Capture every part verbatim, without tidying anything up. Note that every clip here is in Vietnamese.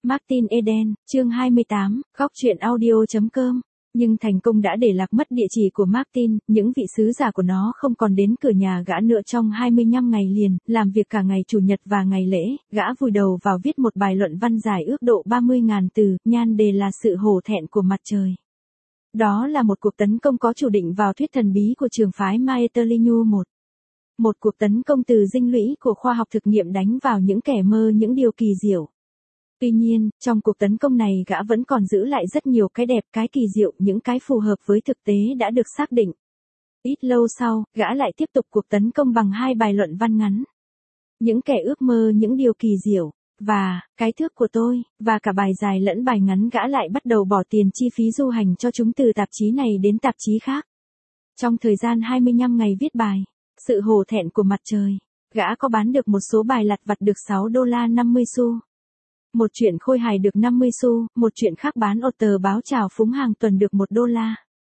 Martin Eden, chương hai mươi tám, góc truyện audio chấm com. Nhưng thành công đã để lạc mất địa chỉ của Martin, những vị sứ giả của nó không còn đến cửa nhà gã nữa trong hai mươi lăm ngày liền, làm việc cả ngày chủ nhật và ngày lễ, gã vùi đầu vào viết một bài luận văn dài ước độ ba mươi nghìn từ, nhan đề là sự hổ thẹn của mặt trời. Đó là một cuộc tấn công có chủ định vào thuyết thần bí của trường phái Maeterlinhu một. Một cuộc tấn công từ dinh lũy của khoa học thực nghiệm đánh vào những kẻ mơ những điều kỳ diệu. Tuy nhiên, trong cuộc tấn công này gã vẫn còn giữ lại rất nhiều cái đẹp, cái kỳ diệu, những cái phù hợp với thực tế đã được xác định. Ít lâu sau, gã lại tiếp tục cuộc tấn công bằng hai bài luận văn ngắn. Những kẻ ước mơ những điều kỳ diệu, và, cái thước của tôi, và cả bài dài lẫn bài ngắn gã lại bắt đầu bỏ tiền chi phí du hành cho chúng từ tạp chí này đến tạp chí khác. Trong thời gian hai mươi lăm ngày viết bài, sự hổ thẹn của mặt trời, gã có bán được một số bài lặt vặt được sáu đô la năm mươi xu. Một chuyện khôi hài được năm mươi xu, một chuyện khác bán ở tờ báo trào phúng hàng tuần được một đô la.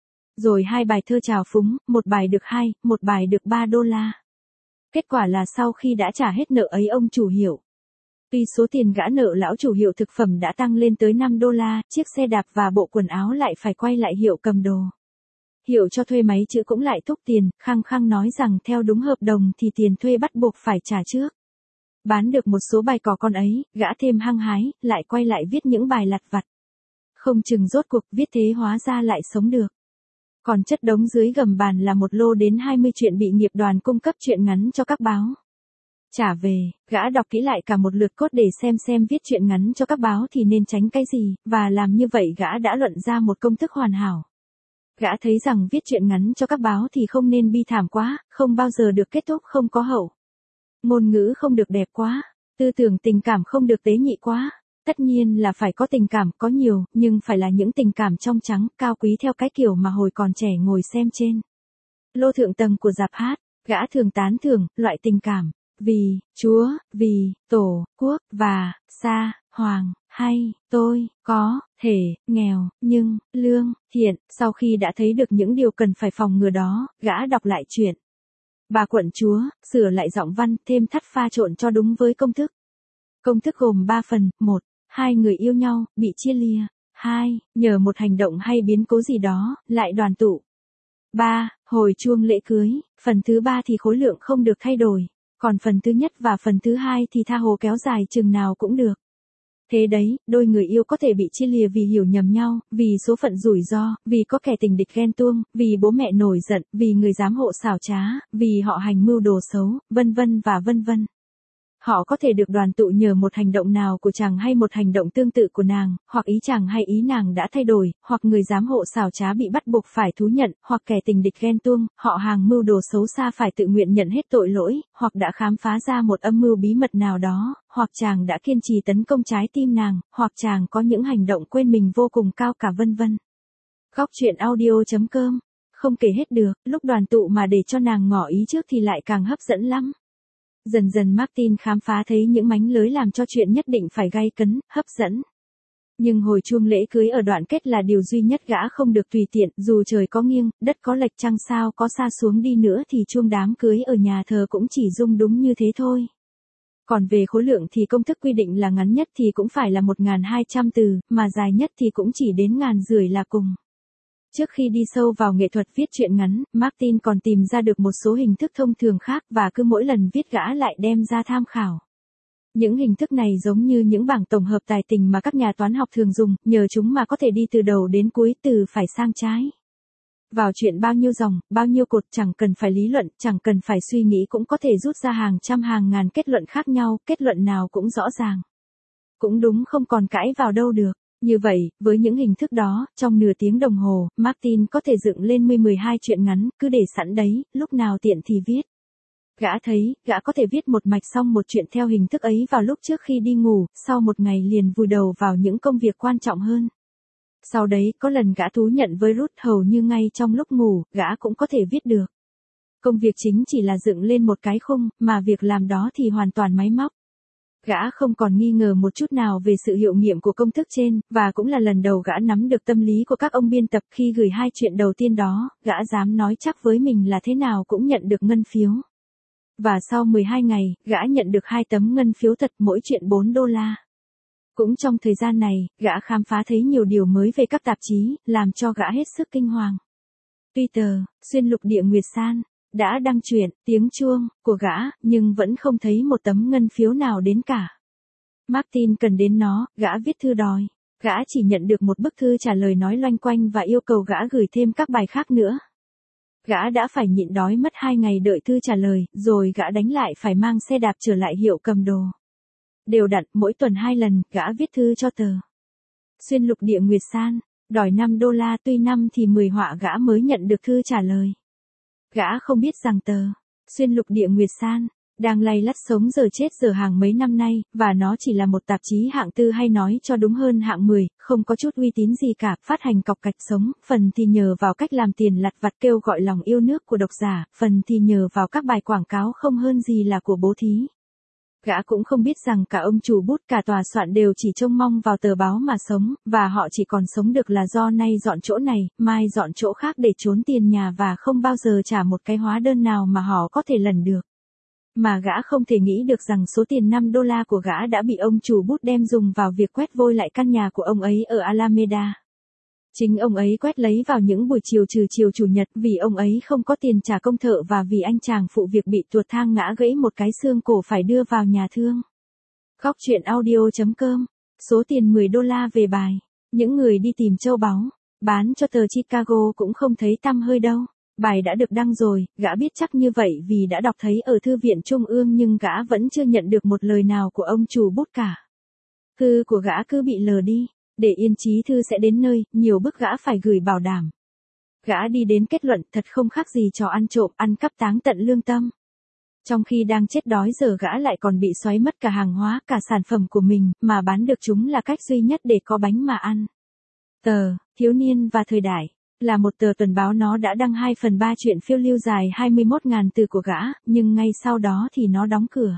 Rồi hai bài thơ trào phúng, một bài được hai, một bài được ba đô la. Kết quả là sau khi đã trả hết nợ ấy ông chủ hiệu. Tuy số tiền gã nợ lão chủ hiệu thực phẩm đã tăng lên tới năm đô la, chiếc xe đạp và bộ quần áo lại phải quay lại hiệu cầm đồ. Hiệu cho thuê máy chữ cũng lại thúc tiền, khăng khăng nói rằng theo đúng hợp đồng thì tiền thuê bắt buộc phải trả trước. Bán được một số bài cò con ấy, gã thêm hăng hái, lại quay lại viết những bài lặt vặt. Không chừng rốt cuộc viết thế hóa ra lại sống được. Còn chất đống dưới gầm bàn là một lô đến hai mươi chuyện bị nghiệp đoàn cung cấp truyện ngắn cho các báo. Trả về, gã đọc kỹ lại cả một lượt cốt để xem xem viết truyện ngắn cho các báo thì nên tránh cái gì, và làm như vậy gã đã luận ra một công thức hoàn hảo. Gã thấy rằng viết truyện ngắn cho các báo thì không nên bi thảm quá, không bao giờ được kết thúc không có hậu. Ngôn ngữ không được đẹp quá, tư tưởng tình cảm không được tế nhị quá. Tất nhiên là phải có tình cảm, có nhiều, nhưng phải là những tình cảm trong trắng, cao quý theo cái kiểu mà hồi còn trẻ ngồi xem trên lô thượng tầng của rạp hát, gã thường tán thưởng loại tình cảm vì Chúa, vì Tổ quốc và Sa Hoàng, hay tôi có thể nghèo nhưng lương thiện. Sau khi đã thấy được những điều cần phải phòng ngừa đó, gã đọc lại chuyện Bà Quận Chúa, sửa lại giọng văn, thêm thắt pha trộn cho đúng với công thức. Công thức gồm ba phần: một. Hai người yêu nhau, bị chia lìa. hai. Nhờ một hành động hay biến cố gì đó, lại đoàn tụ. ba. Hồi chuông lễ cưới. Phần thứ ba thì khối lượng không được thay đổi. Còn phần thứ nhất và phần thứ hai thì tha hồ kéo dài chừng nào cũng được. Thế đấy, đôi người yêu có thể bị chia lìa vì hiểu nhầm nhau, vì số phận rủi ro, vì có kẻ tình địch ghen tuông, vì bố mẹ nổi giận, vì người giám hộ xảo trá, vì họ hành mưu đồ xấu, vân vân và vân vân. Họ có thể được đoàn tụ nhờ một hành động nào của chàng hay một hành động tương tự của nàng, hoặc ý chàng hay ý nàng đã thay đổi, hoặc người giám hộ xảo trá bị bắt buộc phải thú nhận, hoặc kẻ tình địch ghen tuông, họ hàng mưu đồ xấu xa phải tự nguyện nhận hết tội lỗi, hoặc đã khám phá ra một âm mưu bí mật nào đó, hoặc chàng đã kiên trì tấn công trái tim nàng, hoặc chàng có những hành động quên mình vô cùng cao cả vân vân. Góc truyện audio chấm com. Không kể hết được, lúc đoàn tụ mà để cho nàng ngỏ ý trước thì lại càng hấp dẫn lắm. Dần dần Martin khám phá thấy những mánh lới làm cho chuyện nhất định phải gay cấn, hấp dẫn. Nhưng hồi chuông lễ cưới ở đoạn kết là điều duy nhất gã không được tùy tiện, dù trời có nghiêng, đất có lệch trăng sao có sa xuống đi nữa thì chuông đám cưới ở nhà thờ cũng chỉ rung đúng như thế thôi. Còn về khối lượng thì công thức quy định là ngắn nhất thì cũng phải là một nghìn hai trăm từ, mà dài nhất thì cũng chỉ đến ngàn rưỡi là cùng. Trước khi đi sâu vào nghệ thuật viết truyện ngắn, Martin còn tìm ra được một số hình thức thông thường khác và cứ mỗi lần viết gã lại đem ra tham khảo. Những hình thức này giống như những bảng tổng hợp tài tình mà các nhà toán học thường dùng, nhờ chúng mà có thể đi từ đầu đến cuối từ phải sang trái. Vào chuyện bao nhiêu dòng, bao nhiêu cột chẳng cần phải lý luận, chẳng cần phải suy nghĩ cũng có thể rút ra hàng trăm hàng ngàn kết luận khác nhau, kết luận nào cũng rõ ràng. Cũng đúng không còn cãi vào đâu được. Như vậy, với những hình thức đó, trong nửa tiếng đồng hồ, Martin có thể dựng lên mười mười hai chuyện ngắn, cứ để sẵn đấy, lúc nào tiện thì viết. Gã thấy, gã có thể viết một mạch xong một chuyện theo hình thức ấy vào lúc trước khi đi ngủ, sau một ngày liền vùi đầu vào những công việc quan trọng hơn. Sau đấy, có lần gã thú nhận với Ruth hầu như ngay trong lúc ngủ, gã cũng có thể viết được. Công việc chính chỉ là dựng lên một cái khung, mà việc làm đó thì hoàn toàn máy móc. Gã không còn nghi ngờ một chút nào về sự hiệu nghiệm của công thức trên, và cũng là lần đầu gã nắm được tâm lý của các ông biên tập khi gửi hai chuyện đầu tiên đó, gã dám nói chắc với mình là thế nào cũng nhận được ngân phiếu. Và sau mười hai ngày, gã nhận được hai tấm ngân phiếu thật mỗi chuyện bốn đô la. Cũng trong thời gian này, gã khám phá thấy nhiều điều mới về các tạp chí, làm cho gã hết sức kinh hoàng. Twitter, xuyên lục địa Nguyệt San, đã đăng truyện, tiếng chuông, của gã, nhưng vẫn không thấy một tấm ngân phiếu nào đến cả. Martin cần đến nó, gã viết thư đòi. Gã chỉ nhận được một bức thư trả lời nói loanh quanh và yêu cầu gã gửi thêm các bài khác nữa. Gã đã phải nhịn đói mất hai ngày đợi thư trả lời, rồi gã đánh lại phải mang xe đạp trở lại hiệu cầm đồ. Đều đặn, mỗi tuần hai lần, gã viết thư cho tờ xuyên lục địa Nguyệt San, đòi năm đô la, tuy năm thì mười họa gã mới nhận được thư trả lời. Gã không biết rằng tờ xuyên lục địa Nguyệt San đang lay lắt sống giờ chết giờ hàng mấy năm nay, và nó chỉ là một tạp chí hạng tư, hay nói cho đúng hơn hạng mười, không có chút uy tín gì cả, phát hành cọc cạch sống, phần thì nhờ vào cách làm tiền lặt vặt kêu gọi lòng yêu nước của độc giả, phần thì nhờ vào các bài quảng cáo không hơn gì là của bố thí. Gã cũng không biết rằng cả ông chủ bút cả tòa soạn đều chỉ trông mong vào tờ báo mà sống, và họ chỉ còn sống được là do nay dọn chỗ này, mai dọn chỗ khác để trốn tiền nhà và không bao giờ trả một cái hóa đơn nào mà họ có thể lần được. Mà gã không thể nghĩ được rằng số tiền năm đô la của gã đã bị ông chủ bút đem dùng vào việc quét vôi lại căn nhà của ông ấy ở Alameda. Chính ông ấy quét lấy vào những buổi chiều trừ chiều chủ nhật, vì ông ấy không có tiền trả công thợ và vì anh chàng phụ việc bị tuột thang ngã gãy một cái xương cổ phải đưa vào nhà thương. Góc truyện audio chấm com. Số tiền mười đô la về bài. Những người đi tìm châu báu, bán cho tờ Chicago cũng không thấy tăm hơi đâu. Bài đã được đăng rồi, gã biết chắc như vậy vì đã đọc thấy ở thư viện Trung ương, nhưng gã vẫn chưa nhận được một lời nào của ông chủ bút cả. Thư của gã cứ bị lờ đi. Để yên chí thư sẽ đến nơi, nhiều bức gã phải gửi bảo đảm. Gã đi đến kết luận thật không khác gì trò ăn trộm, ăn cắp táng tận lương tâm. Trong khi đang chết đói giờ gã lại còn bị xoáy mất cả hàng hóa, cả sản phẩm của mình, mà bán được chúng là cách duy nhất để có bánh mà ăn. Tờ Thiếu niên và Thời đại là một tờ tuần báo, nó đã đăng hai phần ba truyện phiêu lưu dài hai mươi mốt nghìn từ của gã, nhưng ngay sau đó thì nó đóng cửa.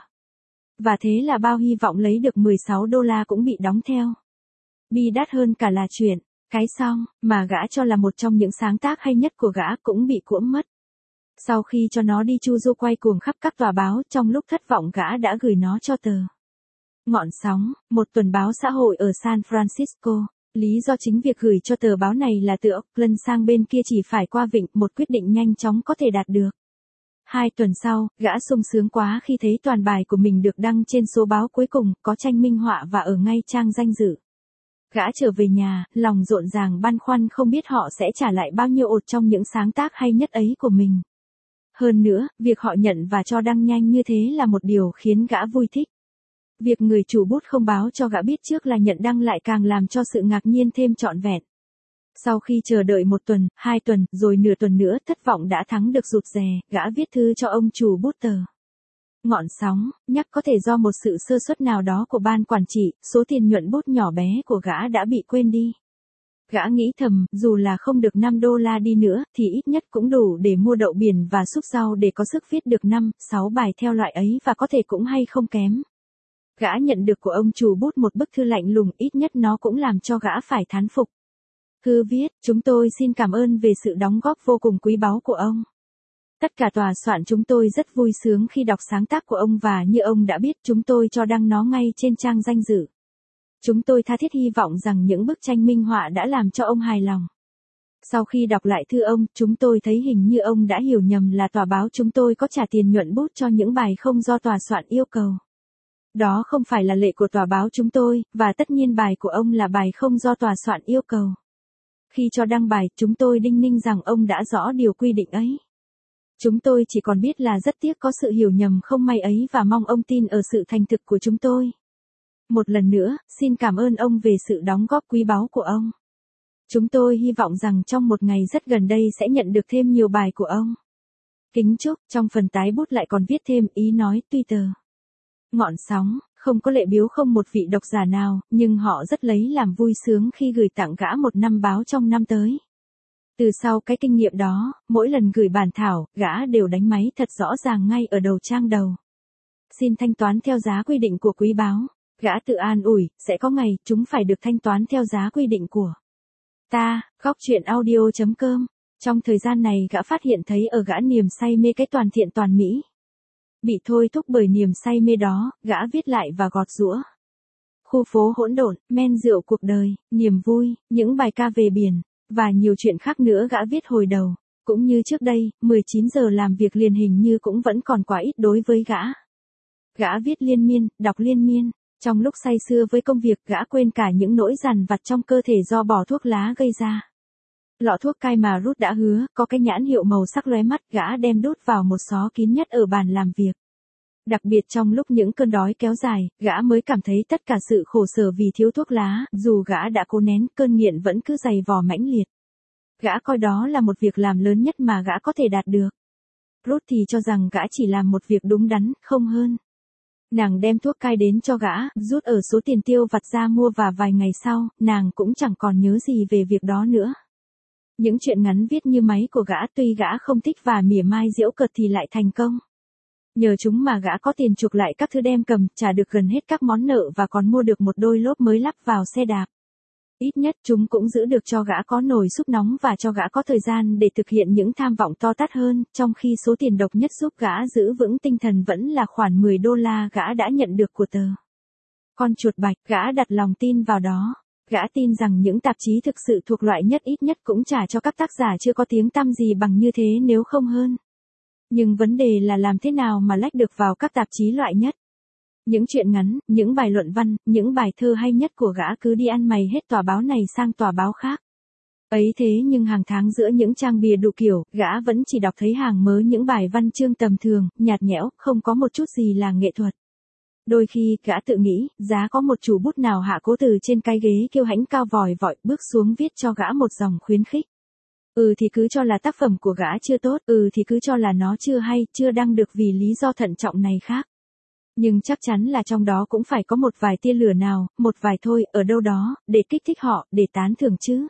Và thế là bao hy vọng lấy được mười sáu đô la cũng bị đóng theo. Bi đắt hơn cả là chuyện, cái xong, mà gã cho là một trong những sáng tác hay nhất của gã cũng bị cuỗm mất. Sau khi cho nó đi chu du quay cuồng khắp các tòa báo, trong lúc thất vọng gã đã gửi nó cho tờ Ngọn Sóng, một tuần báo xã hội ở San Francisco. Lý do chính việc gửi cho tờ báo này là từ Oakland sang bên kia chỉ phải qua vịnh, một quyết định nhanh chóng có thể đạt được. Hai tuần sau, gã sung sướng quá khi thấy toàn bài của mình được đăng trên số báo cuối cùng, có tranh minh họa và ở ngay trang danh dự. Gã trở về nhà, lòng rộn ràng băn khoăn không biết họ sẽ trả lại bao nhiêu ột trong những sáng tác hay nhất ấy của mình. Hơn nữa, việc họ nhận và cho đăng nhanh như thế là một điều khiến gã vui thích. Việc người chủ bút không báo cho gã biết trước là nhận đăng lại càng làm cho sự ngạc nhiên thêm trọn vẹn. Sau khi chờ đợi một tuần, hai tuần, rồi nửa tuần nữa, thất vọng đã thắng được rụt rè, gã viết thư cho ông chủ bút tờ Ngọn Sóng, nhắc có thể do một sự sơ suất nào đó của ban quản trị, số tiền nhuận bút nhỏ bé của gã đã bị quên đi. Gã nghĩ thầm, dù là không được năm đô la đi nữa, thì ít nhất cũng đủ để mua đậu biển và xúc rau để có sức viết được năm, sáu bài theo loại ấy, và có thể cũng hay không kém. Gã nhận được của ông chủ bút một bức thư lạnh lùng, ít nhất nó cũng làm cho gã phải thán phục. Thư viết, chúng tôi xin cảm ơn về sự đóng góp vô cùng quý báu của ông. Tất cả tòa soạn chúng tôi rất vui sướng khi đọc sáng tác của ông, và như ông đã biết, chúng tôi cho đăng nó ngay trên trang danh dự. Chúng tôi tha thiết hy vọng rằng những bức tranh minh họa đã làm cho ông hài lòng. Sau khi đọc lại thư ông, chúng tôi thấy hình như ông đã hiểu nhầm là tòa báo chúng tôi có trả tiền nhuận bút cho những bài không do tòa soạn yêu cầu. Đó không phải là lệ của tòa báo chúng tôi, và tất nhiên bài của ông là bài không do tòa soạn yêu cầu. Khi cho đăng bài, chúng tôi đinh ninh rằng ông đã rõ điều quy định ấy. Chúng tôi chỉ còn biết là rất tiếc có sự hiểu nhầm không may ấy, và mong ông tin ở sự thành thực của chúng tôi. Một lần nữa, xin cảm ơn ông về sự đóng góp quý báu của ông. Chúng tôi hy vọng rằng trong một ngày rất gần đây sẽ nhận được thêm nhiều bài của ông. Kính chúc. Trong phần tái bút lại còn viết thêm ý nói Twitter. Ngọn Sóng, không có lệ biếu không một vị độc giả nào, nhưng họ rất lấy làm vui sướng khi gửi tặng gã một năm báo trong năm tới. Từ sau cái kinh nghiệm đó, mỗi lần gửi bản thảo, gã đều đánh máy thật rõ ràng ngay ở đầu trang đầu. Xin thanh toán theo giá quy định của quý báo. Gã tự an ủi, sẽ có ngày, chúng phải được thanh toán theo giá quy định của ta. Góc truyện audio chấm com. Trong thời gian này gã phát hiện thấy ở gã niềm say mê cái toàn thiện toàn mỹ. Bị thôi thúc bởi niềm say mê đó, gã viết lại và gọt giũa Khu phố hỗn độn, men rượu cuộc đời, niềm vui, những bài ca về biển, và nhiều chuyện khác nữa gã viết hồi đầu. Cũng như trước đây, mười chín giờ làm việc liền hình như cũng vẫn còn quá ít đối với gã. Gã viết liên miên, đọc liên miên. Trong lúc say sưa với công việc, gã quên cả những nỗi dằn vặt trong cơ thể do bỏ thuốc lá gây ra. Lọ thuốc cai mà Ruth đã hứa, có cái nhãn hiệu màu sắc lóe mắt, gã đem đút vào một xó kín nhất ở bàn làm việc. Đặc biệt trong lúc những cơn đói kéo dài, gã mới cảm thấy tất cả sự khổ sở vì thiếu thuốc lá, dù gã đã cố nén, cơn nghiện vẫn cứ dày vò mãnh liệt. Gã coi đó là một việc làm lớn nhất mà gã có thể đạt được. Ruth thì cho rằng gã chỉ làm một việc đúng đắn, không hơn. Nàng đem thuốc cai đến cho gã, rút ở số tiền tiêu vặt ra mua và vài ngày sau, nàng cũng chẳng còn nhớ gì về việc đó nữa. Những chuyện ngắn viết như máy của gã tuy gã không thích và mỉa mai giễu cợt thì lại thành công. Nhờ chúng mà gã có tiền chuộc lại các thứ đem cầm, trả được gần hết các món nợ và còn mua được một đôi lốp mới lắp vào xe đạp. Ít nhất chúng cũng giữ được cho gã có nồi súp nóng và cho gã có thời gian để thực hiện những tham vọng to tát hơn, trong khi số tiền độc nhất giúp gã giữ vững tinh thần vẫn là khoản mười đô la gã đã nhận được của tờ Con chuột bạch. Gã đặt lòng tin vào đó. Gã tin rằng những tạp chí thực sự thuộc loại nhất ít nhất cũng trả cho các tác giả chưa có tiếng tăm gì bằng như thế nếu không hơn. Nhưng vấn đề là làm thế nào mà lách được vào các tạp chí loại nhất. Những chuyện ngắn, những bài luận văn, những bài thơ hay nhất của gã cứ đi ăn mày hết tòa báo này sang tòa báo khác. Ấy thế nhưng hàng tháng giữa những trang bìa đủ kiểu, gã vẫn chỉ đọc thấy hàng mớ những bài văn chương tầm thường, nhạt nhẽo, không có một chút gì là nghệ thuật. Đôi khi, gã tự nghĩ, giá có một chủ bút nào hạ cố từ trên cái ghế kiêu hãnh cao vòi vọi bước xuống viết cho gã một dòng khuyến khích. Ừ thì cứ cho là tác phẩm của gã chưa tốt, ừ thì cứ cho là nó chưa hay, chưa đăng được vì lý do thận trọng này khác. Nhưng chắc chắn là trong đó cũng phải có một vài tia lửa nào, một vài thôi, ở đâu đó, để kích thích họ, để tán thưởng chứ.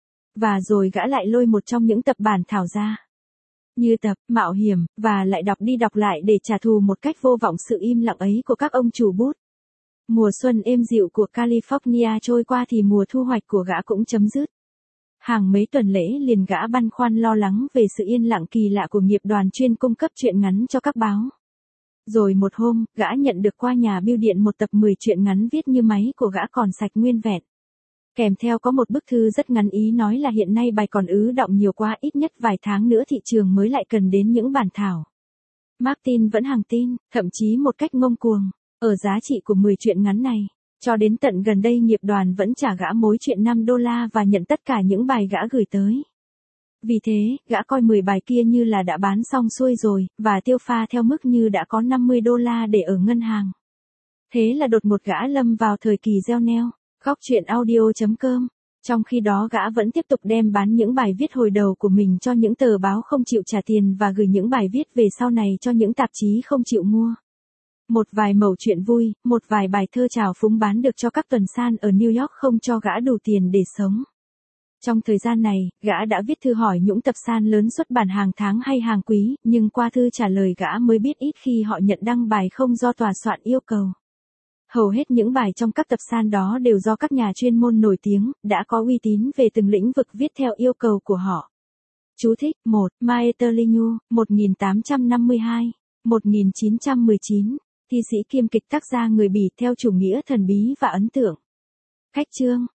Và rồi gã lại lôi một trong những tập bản thảo ra. Như tập, mạo hiểm, và lại đọc đi đọc lại để trả thù một cách vô vọng sự im lặng ấy của các ông chủ bút. Mùa xuân êm dịu của California trôi qua thì mùa thu hoạch của gã cũng chấm dứt. Hàng mấy tuần lễ liền gã băn khoăn lo lắng về sự yên lặng kỳ lạ của nghiệp đoàn chuyên cung cấp truyện ngắn cho các báo. Rồi một hôm, gã nhận được qua nhà bưu điện một tập mười truyện ngắn viết như máy của gã còn sạch nguyên vẹn. Kèm theo có một bức thư rất ngắn ý nói là hiện nay bài còn ứ đọng nhiều quá, ít nhất vài tháng nữa thị trường mới lại cần đến những bản thảo. Martin vẫn hằng tin, thậm chí một cách ngông cuồng, ở giá trị của mười truyện ngắn này. Cho đến tận gần đây nghiệp đoàn vẫn trả gã mỗi truyện năm đô la và nhận tất cả những bài gã gửi tới. Vì thế, gã coi mười bài kia như là đã bán xong xuôi rồi, và tiêu pha theo mức như đã có năm mươi đô la để ở ngân hàng. Thế là đột ngột gã lâm vào thời kỳ gieo neo. Góc truyện audio chấm com. Trong khi đó gã vẫn tiếp tục đem bán những bài viết hồi đầu của mình cho những tờ báo không chịu trả tiền và gửi những bài viết về sau này cho những tạp chí không chịu mua. Một vài mẩu chuyện vui, một vài bài thơ trào phúng bán được cho các tuần san ở New York không cho gã đủ tiền để sống. Trong thời gian này, gã đã viết thư hỏi những tập san lớn xuất bản hàng tháng hay hàng quý, nhưng qua thư trả lời gã mới biết ít khi họ nhận đăng bài không do tòa soạn yêu cầu. Hầu hết những bài trong các tập san đó đều do các nhà chuyên môn nổi tiếng, đã có uy tín về từng lĩnh vực viết theo yêu cầu của họ. Chú thích: một. Maeterlinhu, một nghìn tám trăm năm mươi hai đến một nghìn chín trăm mười chín, thi sĩ kiêm kịch tác gia người Bỉ theo chủ nghĩa thần bí và ấn tượng. Khách chương